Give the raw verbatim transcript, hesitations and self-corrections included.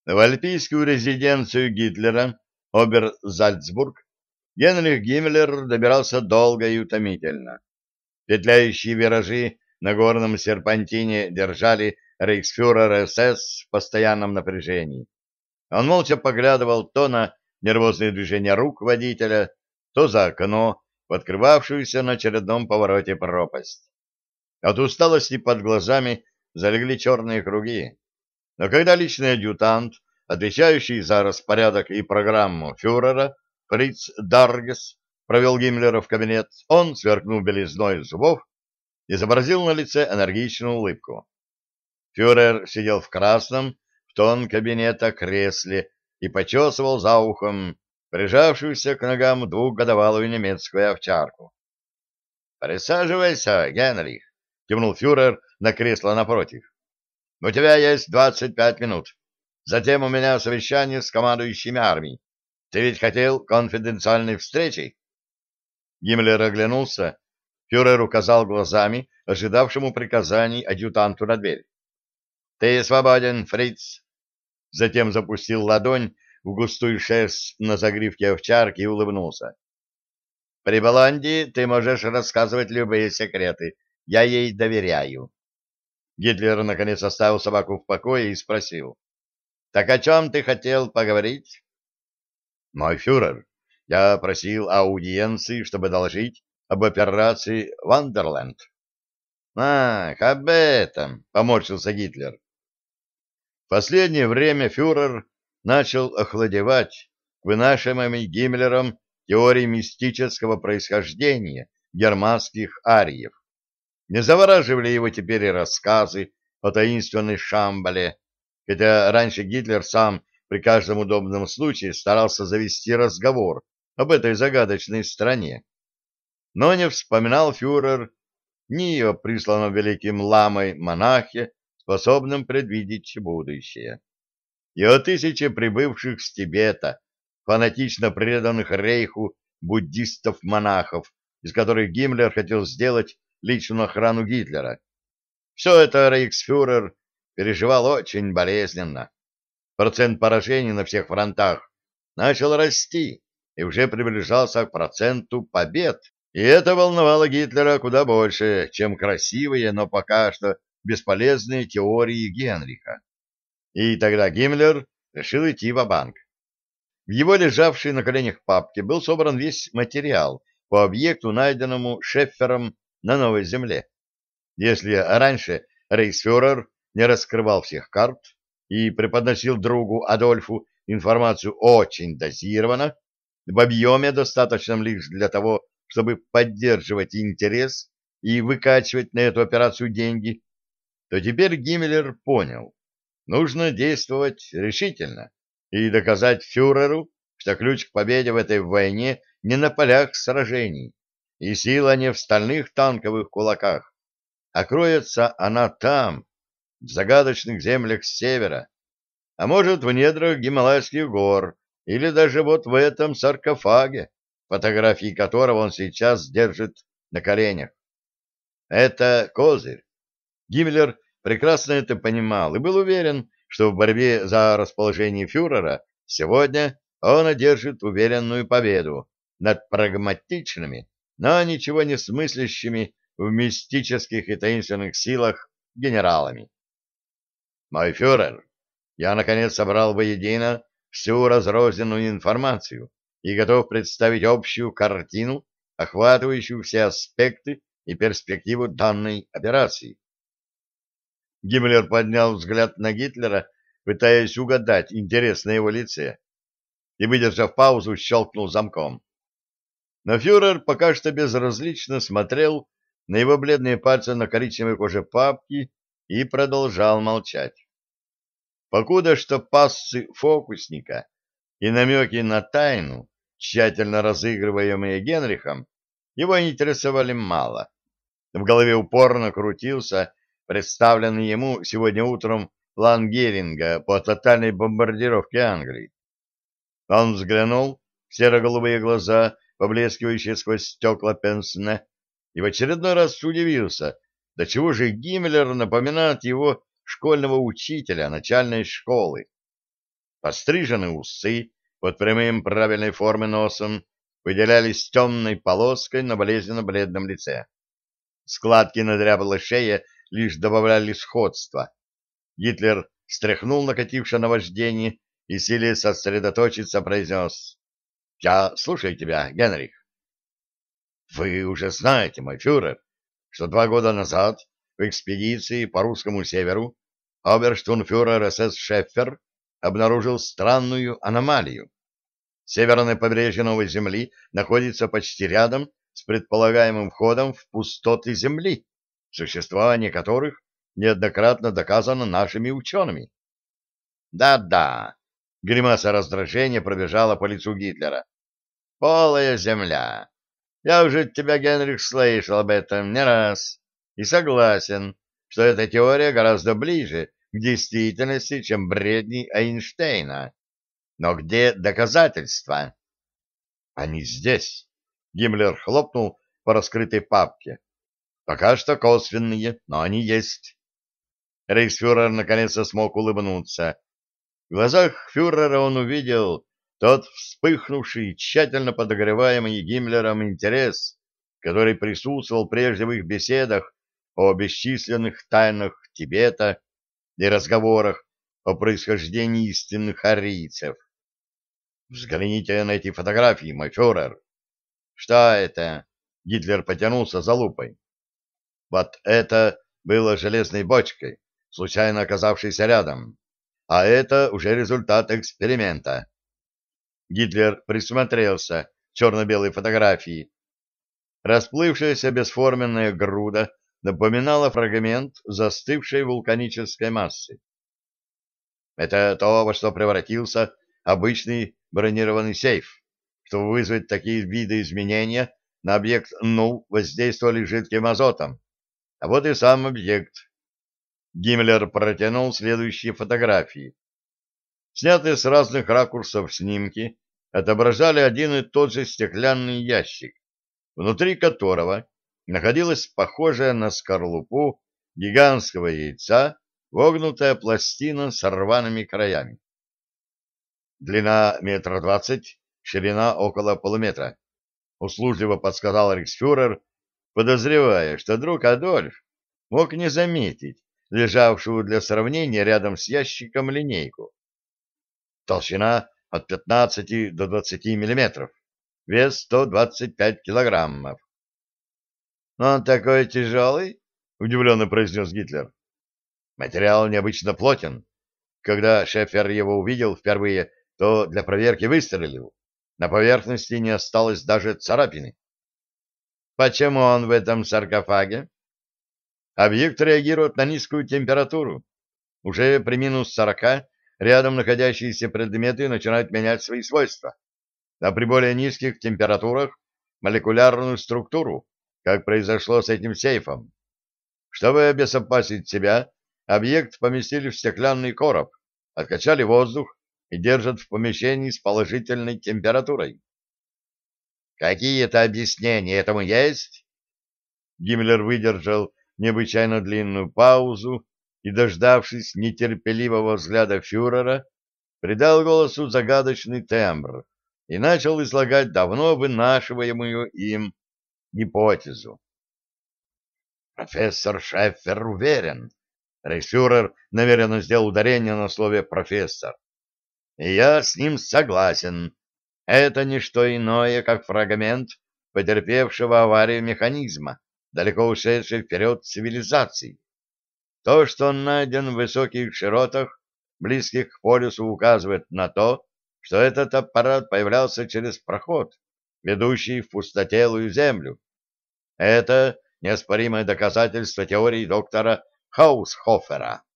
В альпийскую резиденцию Гитлера, Оберзальцбург, Генрих Гиммлер добирался долго и утомительно. Петляющие виражи на горном серпантине держали рейхсфюрера СС в постоянном напряжении. Он молча поглядывал то на нервозные движения рук водителя, то за окно, в открывавшуюся на очередном повороте пропасть. От усталости под глазами залегли черные круги. Но когда личный адъютант, отвечающий за распорядок и программу фюрера, Фриц Даргес, провел Гиммлера в кабинет, он, сверкнув белизной зубов, изобразил на лице энергичную улыбку. Фюрер сидел в красном, в тон кабинета кресле и почесывал за ухом прижавшуюся к ногам двухгодовалую немецкую овчарку. — Присаживайся, Генрих, — кивнул фюрер на кресло напротив. — У тебя есть двадцать пять минут. Затем у меня совещание с командующими армией. Ты ведь хотел конфиденциальной встречи? Гиммлер оглянулся. Фюрер указал глазами ожидавшему приказаний адъютанту на дверь. — Ты свободен, фриц. Затем запустил ладонь в густую шерсть на загривке овчарки и улыбнулся. — При Боланде ты можешь рассказывать любые секреты. Я ей доверяю. Гитлер наконец оставил собаку в покое и спросил. — Так о чем ты хотел поговорить? — Мой фюрер, я просил аудиенции, чтобы доложить об операции «Вандерленд». — Ах, об этом, — поморщился Гитлер. В последнее время фюрер начал охладевать к вынашиваемой Гиммлером теории мистического происхождения германских ариев. Не завораживали его теперь и рассказы о таинственной Шамбале, хотя раньше Гитлер сам при каждом удобном случае старался завести разговор об этой загадочной стране. Но не вспоминал фюрер ни о присланном великим ламой монахе, способном предвидеть будущее, и о тысяче прибывших с Тибета, фанатично преданных рейху буддистов-монахов, из которых Гиммлер хотел сделать личную охрану Гитлера. Все это рейхсфюрер переживал очень болезненно. Процент поражений на всех фронтах начал расти и уже приближался к проценту побед. И это волновало Гитлера куда больше, чем красивые, но пока что бесполезные теории Генриха. И тогда Гиммлер решил идти ва-банк. В его лежавшей на коленях папке был собран весь материал по объекту, найденному Шеффером на Новой Земле. Если раньше рейхсфюрер не раскрывал всех карт и преподносил другу Адольфу информацию очень дозированно, в объеме, достаточном лишь для того, чтобы поддерживать интерес и выкачивать на эту операцию деньги, то теперь Гиммлер понял, нужно действовать решительно и доказать фюреру, что ключ к победе в этой войне не на полях сражений, и сила не в стальных танковых кулаках, а кроется она там, в загадочных землях севера, а может, в недрах Гималайских гор, или даже вот в этом саркофаге, фотографии которого он сейчас держит на коленях. Это козырь. Гиммлер прекрасно это понимал и был уверен, что в борьбе за расположение фюрера сегодня он одержит уверенную победу над прагматичными, но ничего не смыслящими в мистических и таинственных силах генералами. Мой фюрер, я, наконец, собрал воедино всю разрозненную информацию и готов представить общую картину, охватывающую все аспекты и перспективу данной операции. Гиммлер поднял взгляд на Гитлера, пытаясь угадать интерес на его лице, и, выдержав паузу, щелкнул замком. Но фюрер пока что безразлично смотрел на его бледные пальцы на коричневой коже папки и продолжал молчать. Покуда что пассы фокусника и намеки на тайну, тщательно разыгрываемые Генрихом, его интересовали мало. В голове упорно крутился представленный ему сегодня утром план Геринга по тотальной бомбардировке Англии. Он взглянул в серо-голубые глаза, поблескивающие сквозь стекла пенсне, и в очередной раз удивился, до чего же Гиммлер напоминает его школьного учителя начальной школы. Постриженные усы под прямым правильной формы носом выделялись темной полоской на болезненно-бледном лице. Складки на дряблой шее лишь добавляли сходства. Гитлер стряхнул накатившее наваждение и, силясь сосредоточиться, произнес: «Я слушаю тебя, Генрих». «Вы уже знаете, мой фюрер, что два года назад в экспедиции по русскому северу оберштурмфюрер СС Шеффер обнаружил странную аномалию. Северное побережье Новой Земли находится почти рядом с предполагаемым входом в пустоты Земли, существование которых неоднократно доказано нашими учеными». «Да-да», — гримаса раздражения пробежала по лицу Гитлера. «Полая Земля. Я уже от тебя, Генрих, слышал об этом не раз и согласен, что эта теория гораздо ближе к действительности, чем бредни Эйнштейна. Но где доказательства?» «Они здесь», — Гиммлер хлопнул по раскрытой папке. «Пока что косвенные, но они есть». Рейхсфюрер наконец-то смог улыбнуться. В глазах фюрера он увидел тот вспыхнувший, тщательно подогреваемый Гиммлером интерес, который присутствовал прежде в их беседах о бесчисленных тайнах Тибета и разговорах о происхождении истинных арийцев. «Взгляните на эти фотографии, мой фюрер». «Что это?» — Гитлер потянулся за лупой. «Вот это было железной бочкой, случайно оказавшейся рядом. А это уже результат эксперимента». Гитлер присмотрелся к черно-белой фотографии. Расплывшаяся бесформенная груда напоминала фрагмент застывшей вулканической массы. Это то, во что превратился обычный бронированный сейф. Чтобы вызвать такие виды изменения, на объект Ну воздействовали жидким азотом. А вот и сам объект. Гиммлер протянул следующие фотографии. Снятые с разных ракурсов снимки отображали один и тот же стеклянный ящик, внутри которого находилась похожая на скорлупу гигантского яйца вогнутая пластина с рваными краями. Длина метра двадцать, ширина около полуметра, услужливо подсказал рейхсфюрер, подозревая, что друг Адольф мог не заметить лежавшую для сравнения рядом с ящиком линейку. Толщина от пятнадцати до двадцати миллиметров, вес сто двадцать пять килограммов. «Он такой тяжелый?» — удивленно произнес Гитлер. «Материал необычно плотен. Когда Шеффер его увидел впервые, то для проверки выстрелил. На поверхности не осталось даже царапины». «Почему он в этом саркофаге?» «Объект реагирует на низкую температуру. Уже при минус сорока рядом находящиеся предметы начинают менять свои свойства, а при более низких температурах — молекулярную структуру, как произошло с этим сейфом. Чтобы обезопасить себя, объект поместили в стеклянный короб, откачали воздух и держат в помещении с положительной температурой». «Какие-то объяснения этому есть?» Гиммлер выдержал необычайно длинную паузу и, дождавшись нетерпеливого взгляда фюрера, придал голосу загадочный тембр и начал излагать давно вынашиваемую им гипотезу. «Профессор Шеффер уверен», — рейхсфюрер намеренно сделал ударение на слове «профессор», — «и я с ним согласен. Это не что иное, как фрагмент потерпевшего аварию механизма, далеко ушедшей вперед цивилизации. То, что он найден в высоких широтах, близких к полюсу, указывает на то, что этот аппарат появлялся через проход, ведущий в пустотелую землю. Это неоспоримое доказательство теории доктора Хаусхофера.